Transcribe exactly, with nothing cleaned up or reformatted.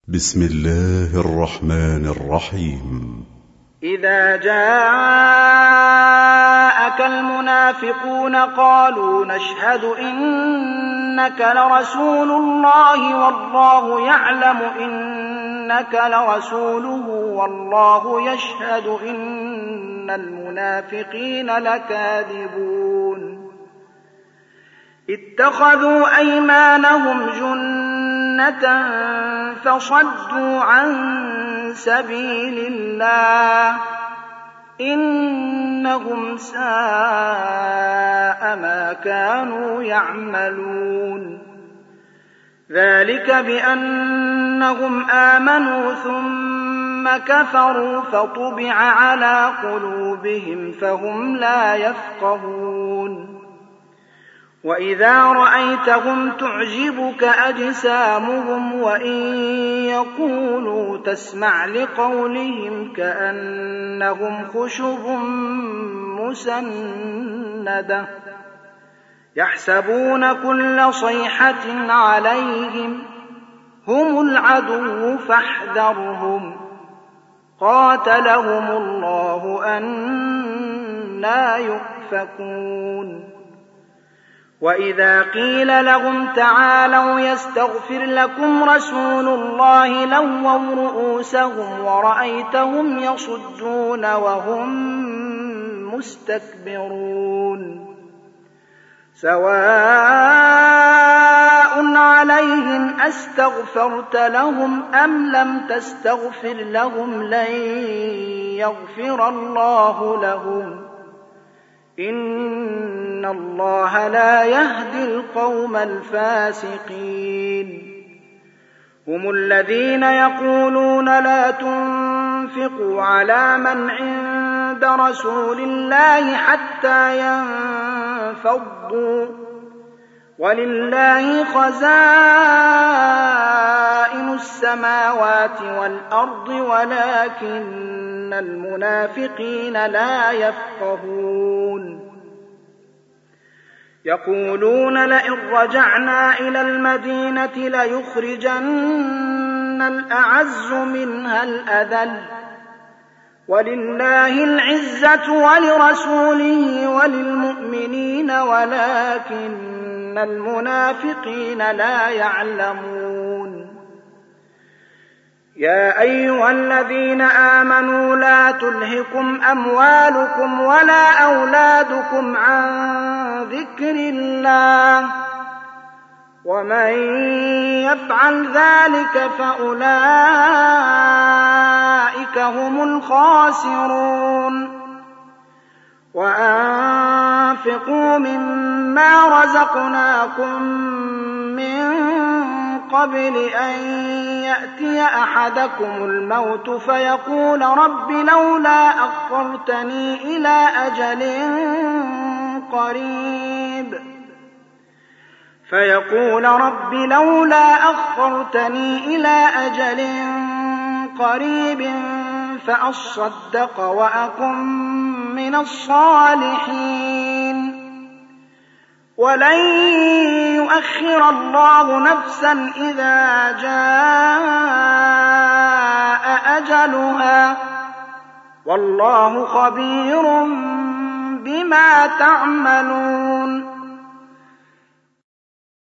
بسم الله الرحمن الرحيم. إذا جاءك المنافقون قالوا نشهد إنك لرسول الله والله يعلم إنك لرسوله والله يشهد إن المنافقين لكاذبون اتخذوا أيمانهم جنة فصدوا عن سبيل الله إنهم ساء ما كانوا يعملون ذلك بأنهم آمنوا ثم كفروا فطبع على قلوبهم فهم لا يفقهون وإذا رأيتهم تعجبك أجسامهم وإن يقولوا تسمع لقولهم كأنهم خشب مسندة يحسبون كل صيحة عليهم هم العدو فاحذرهم قاتلهم الله أنى يؤفكون وإذا قيل لهم تعالوا يستغفر لكم رسول الله لووا رؤوسهم ورأيتهم يصدون وهم مستكبرون سواء عليهم أستغفرت لهم أم لم تستغفر لهم لن يغفر الله لهم إن الله لا يهدي القوم الفاسقين هم الذين يقولون لا تنفقوا على من عند رسول الله حتى ينفضوا ولله خزائن السماوات والأرض ولكن المنافقين لا يفقهون يقولون لئن رجعنا إلى المدينة ليخرجن الأعز منها الأذل ولله العزة ولرسوله وللمؤمنين ولكن المنافقين لا يعلمون يا أيها الذين آمنوا لا تلهكم أموالكم ولا أولادكم عن ذكر الله ومن يفعل ذلك فأولئك هم الخاسرون وأنفقوا مما رزقناكم من قبل أن يأتي أحدكم الموت فيقول رب لولا أخرتني إلى أجل قريب فيقول رب لولا أخرتني إلى أجل قريب فأصدق وأكن من الصالحين ولن يؤخر الله نفسا إذا جاء أجلها والله خبير بما تعملون